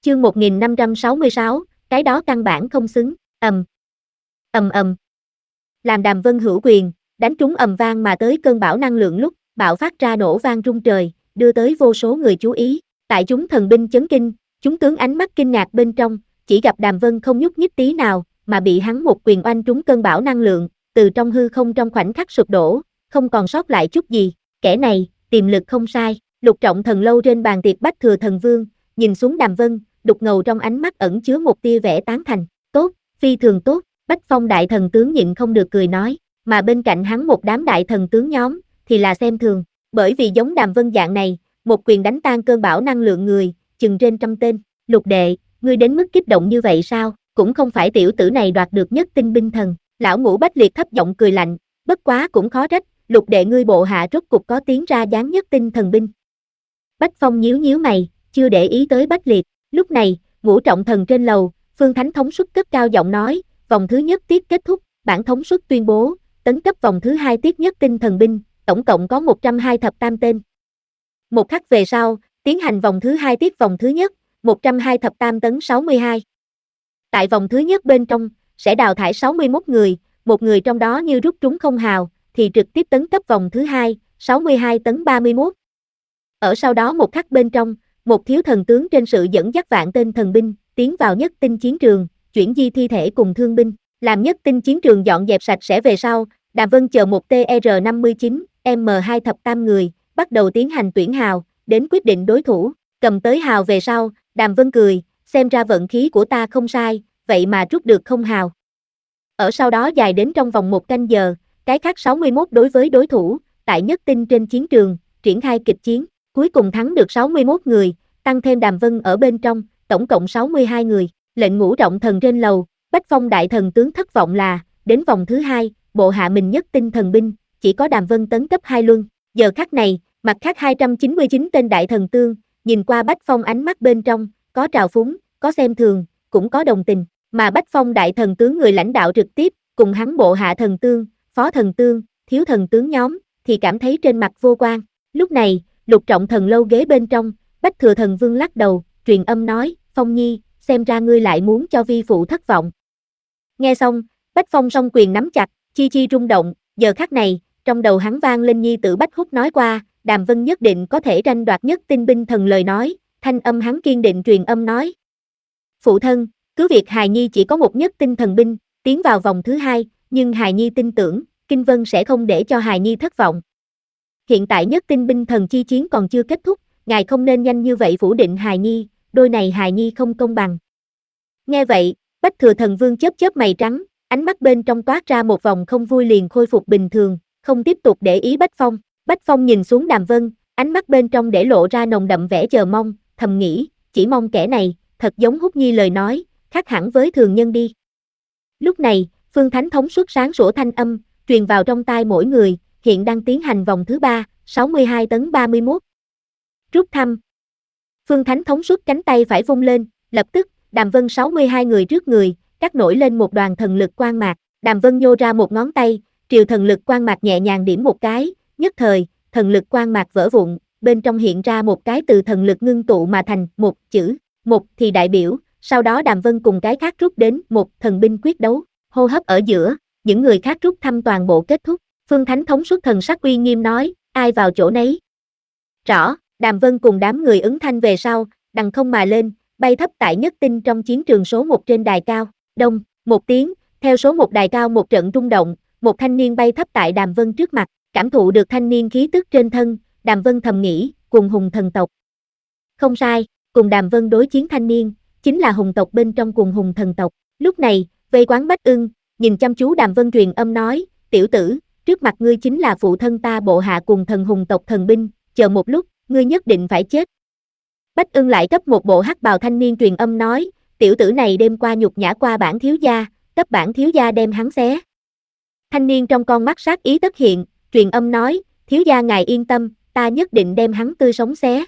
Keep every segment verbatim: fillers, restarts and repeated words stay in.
Chương một nghìn năm trăm sáu mươi sáu, cái đó căn bản không xứng, ầm. Ầm ầm. Làm Đàm Vân hữu quyền, đánh trúng ầm vang mà tới cơn bão năng lượng lúc, bạo phát ra nổ vang rung trời, đưa tới vô số người chú ý. Tại chúng thần binh chấn kinh, chúng tướng ánh mắt kinh ngạc bên trong, chỉ gặp Đàm Vân không nhúc nhích tí nào, mà bị hắn một quyền oanh trúng cơn bão năng lượng, từ trong hư không trong khoảnh khắc sụp đổ, không còn sót lại chút gì. Kẻ này, tiềm lực không sai. Lục Trọng Thần lâu trên bàn tiệc Bách Thừa Thần Vương, nhìn xuống Đàm Vân, đục ngầu trong ánh mắt ẩn chứa một tia vẻ tán thành. Tốt, phi thường tốt. Bách Phong đại thần tướng nhịn không được cười nói, mà bên cạnh hắn một đám đại thần tướng nhóm, thì là xem thường, bởi vì giống Đàm Vân dạng này, một quyền đánh tan cơn bão năng lượng người, chừng trên trăm tên. Lục đệ, ngươi đến mức kích động như vậy sao? Cũng không phải tiểu tử này đoạt được nhất tinh binh thần. Lão Ngũ Bách Liệt thấp giọng cười lạnh, bất quá cũng khó trách, lục đệ ngươi bộ hạ rốt cục có tiếng ra dáng nhất tinh thần binh. Bách Phong nhíu nhíu mày, chưa để ý tới Bách Liệt. Lúc này, Ngũ Trọng Thần trên lầu, Phương Thánh thống suất cất cao giọng nói, vòng thứ nhất tiết kết thúc, bản thống suất tuyên bố, tấn cấp vòng thứ hai tiết nhất tinh thần binh, tổng cộng có một trăm hai thập tam tên. Một khắc về sau, tiến hành vòng thứ hai tiết vòng thứ nhất, một trăm hai thập tam tấn sáu mươi hai. Tại vòng thứ nhất bên trong, sẽ đào thải sáu mươi mốt người, một người trong đó như rút trúng không hào, thì trực tiếp tấn cấp vòng thứ hai, sáu mươi hai tấn ba mươi mốt. Ở sau đó một khắc bên trong, một thiếu thần tướng trên sự dẫn dắt vạn tên thần binh, tiến vào nhất tinh chiến trường, chuyển di thi thể cùng thương binh, làm nhất tinh chiến trường dọn dẹp sạch sẽ về sau, Đàm Vân chờ một T R năm mươi chín, M hai thập tam người, bắt đầu tiến hành tuyển hào, đến quyết định đối thủ, cầm tới hào về sau, Đàm Vân cười, xem ra vận khí của ta không sai, vậy mà rút được không hào. Ở sau đó dài đến trong vòng một canh giờ, cái khác sáu mươi mốt đối với đối thủ, tại nhất tinh trên chiến trường, triển khai kịch chiến, cuối cùng thắng được sáu mươi mốt người, tăng thêm Đàm Vân ở bên trong, tổng cộng sáu mươi hai người. Lệnh Ngũ Trọng Thần trên lầu, Bách Phong đại thần tướng thất vọng là, đến vòng thứ hai, bộ hạ mình nhất tinh thần binh, chỉ có Đàm Vân tấn cấp hai luân. Giờ khắc này, mặt khác hai trăm chín mươi chín tên đại thần tướng, nhìn qua Bách Phong ánh mắt bên trong, có trào phúng, có xem thường, cũng có đồng tình, mà Bách Phong đại thần tướng người lãnh đạo trực tiếp, cùng hắn bộ hạ thần tướng, phó thần tướng, thiếu thần tướng nhóm, thì cảm thấy trên mặt vô quan. Lúc này, Lục Trọng Thần lâu ghế bên trong, Bách Thừa Thần Vương lắc đầu, truyền âm nói, Phong Nhi, xem ra ngươi lại muốn cho vi phụ thất vọng. Nghe xong, Bách Phong song quyền nắm chặt, chi chi rung động, giờ khắc này, trong đầu hắn vang lên nhi tử Bách Húc nói qua, Đàm Vân nhất định có thể tranh đoạt nhất tinh binh thần lời nói, thanh âm hắn kiên định truyền âm nói. Phụ thân, cứ việc hài nhi chỉ có một nhất tinh thần binh, tiến vào vòng thứ hai, nhưng hài nhi tin tưởng, Kinh Vân sẽ không để cho hài nhi thất vọng. Hiện tại nhất tinh binh thần chi chiến còn chưa kết thúc, ngài không nên nhanh như vậy phủ định hài nhi, đôi này hài nhi không công bằng. Nghe vậy, Bách Thừa Thần Vương chớp chớp mày trắng, ánh mắt bên trong toát ra một vòng không vui liền khôi phục bình thường, không tiếp tục để ý Bách Phong. Bách Phong nhìn xuống Đàm Vân, ánh mắt bên trong để lộ ra nồng đậm vẻ chờ mong, thầm nghĩ, chỉ mong kẻ này, thật giống Húc Nhi lời nói, khác hẳn với thường nhân đi. Lúc này, Phương Thánh thống suất sáng sủa thanh âm, truyền vào trong tai mỗi người, hiện đang tiến hành vòng thứ ba, sáu mươi hai tấn ba mươi mốt. Rút thăm. Phương Thánh thống suất cánh tay phải vung lên, lập tức, Đàm Vân sáu mươi hai người trước người, cắt nổi lên một đoàn thần lực quang mạc, Đàm Vân nhô ra một ngón tay, triều thần lực quang mạc nhẹ nhàng điểm một cái, nhất thời, thần lực quang mạc vỡ vụn, bên trong hiện ra một cái từ thần lực ngưng tụ mà thành một chữ, một thì đại biểu, sau đó Đàm Vân cùng cái khác rút đến một thần binh quyết đấu, hô hấp ở giữa, những người khác rút thăm toàn bộ kết thúc, Phương Thánh thống suất thần sắc uy nghiêm nói, ai vào chỗ nấy. Rõ, Đàm Vân cùng đám người ứng thanh về sau, đằng không mà lên, bay thấp tại nhất tinh trong chiến trường số một trên đài cao, đông, một tiếng, theo số một đài cao một trận rung động, một thanh niên bay thấp tại Đàm Vân trước mặt, cảm thụ được thanh niên khí tức trên thân, Đàm Vân thầm nghĩ, cùng hùng thần tộc. Không sai, cùng Đàm Vân đối chiến thanh niên, chính là hùng tộc bên trong cùng hùng thần tộc. Lúc này, vây quán Bách Ưng, nhìn chăm chú Đàm Vân truyền âm nói, tiểu tử, trước mặt ngươi chính là phụ thân ta bộ hạ cùng thần hùng tộc thần binh, chờ một lúc, ngươi nhất định phải chết. Bách Ưng lại cấp một bộ hắc bào thanh niên truyền âm nói, tiểu tử này đêm qua nhục nhã qua bản thiếu gia, cấp bản thiếu gia đem hắn xé. Thanh niên trong con mắt sát ý tất hiện, truyền âm nói, thiếu gia ngài yên tâm, ta nhất định đem hắn tươi sống xé.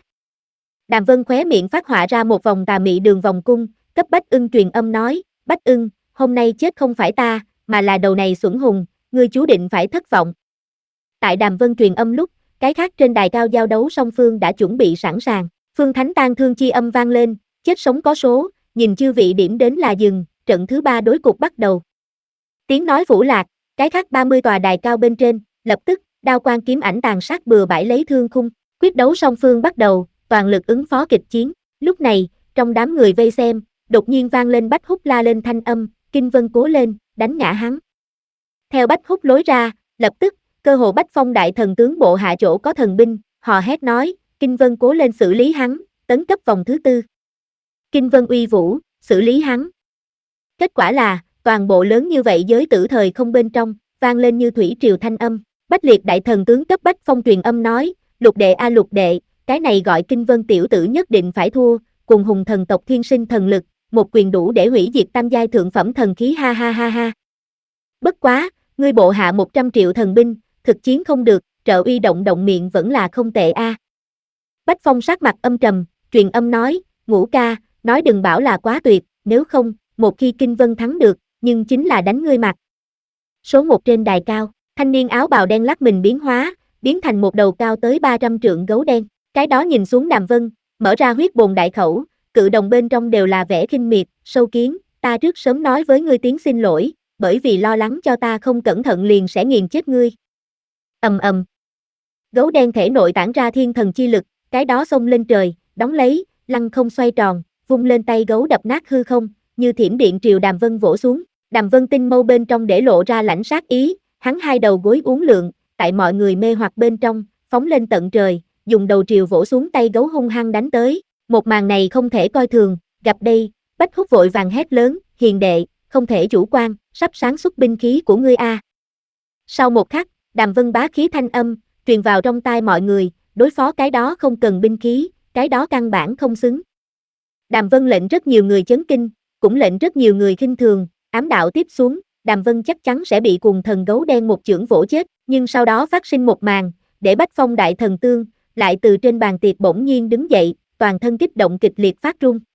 Đàm Vân khóe miệng phát họa ra một vòng tà mị đường vòng cung, cấp Bách Ưng truyền âm nói, Bách Ưng, hôm nay chết không phải ta, mà là đầu này xuẩn hùng, ngươi chú định phải thất vọng. Tại Đàm Vân truyền âm lúc, cái khác trên đài cao giao đấu song phương đã chuẩn bị sẵn sàng, Phương Thánh tang thương chi âm vang lên, chết sống có số, nhìn chư vị điểm đến là dừng, trận thứ ba đối cục bắt đầu. Tiếng nói vũ lạc, cái khác ba mươi tòa đài cao bên trên, lập tức, đao quang kiếm ảnh tàn sát bừa bãi lấy thương khung, quyết đấu song phương bắt đầu, toàn lực ứng phó kịch chiến. Lúc này, trong đám người vây xem, đột nhiên vang lên Bách Húc la lên thanh âm, Kinh Vân cố lên, đánh ngã hắn. Theo Bách Húc lối ra, lập tức, cơ hồ Bách Phong đại thần tướng bộ hạ chỗ có thần binh, họ hét nói, Kinh Vân cố lên xử lý hắn, tấn cấp vòng thứ tư. Kinh Vân uy vũ, xử lý hắn. Kết quả là, toàn bộ lớn như vậy giới tử thời không bên trong, vang lên như thủy triều thanh âm. Bách Liệt đại thần tướng cấp Bách Phong truyền âm nói, lục đệ a lục đệ, cái này gọi Kinh Vân tiểu tử nhất định phải thua, cùng hùng thần tộc thiên sinh thần lực, một quyền đủ để hủy diệt tam giai thượng phẩm thần khí ha ha ha ha. Bất quá, ngươi bộ hạ một trăm triệu thần binh, thực chiến không được, trợ uy động động miệng vẫn là không tệ a. Bách Phong sát mặt âm trầm, truyền âm nói, Ngũ ca, nói đừng bảo là quá tuyệt, nếu không, một khi Kinh Vân thắng được, nhưng chính là đánh ngươi mặt. Số một trên đài cao, thanh niên áo bào đen lắc mình biến hóa, biến thành một đầu cao tới ba trăm trượng gấu đen. Cái đó nhìn xuống Đàm Vân, mở ra huyết bồn đại khẩu, cự đồng bên trong đều là vẻ khinh miệt, sâu kiến, ta trước sớm nói với ngươi tiếng xin lỗi, bởi vì lo lắng cho ta không cẩn thận liền sẽ nghiền chết ngươi. Ầm ầm. Gấu đen thể nội tản ra thiên thần chi lực, cái đó xông lên trời, đóng lấy, lăng không xoay tròn, vung lên tay gấu đập nát hư không, như thiểm điện triều Đàm Vân vỗ xuống. Đàm Vân tinh mâu bên trong để lộ ra lãnh sát ý, hắn hai đầu gối uốn lượn, tại mọi người mê hoặc bên trong, phóng lên tận trời, dùng đầu triều vỗ xuống tay gấu hung hăng đánh tới. Một màn này không thể coi thường, gặp đây, Bách Húc vội vàng hét lớn, hiền đệ, không thể chủ quan, sắp sáng xuất binh khí của ngươi a. Sau một khắc, Đàm Vân bá khí thanh âm, truyền vào trong tai mọi người, đối phó cái đó không cần binh khí, cái đó căn bản không xứng. Đàm Vân lệnh rất nhiều người chấn kinh, cũng lệnh rất nhiều người khinh thường, ám đạo tiếp xuống, Đàm Vân chắc chắn sẽ bị cuồng thần gấu đen một chưởng vỗ chết, nhưng sau đó phát sinh một màn, để Bách Phong đại thần tương, lại từ trên bàn tiệc bỗng nhiên đứng dậy, toàn thân kích động kịch liệt phát run.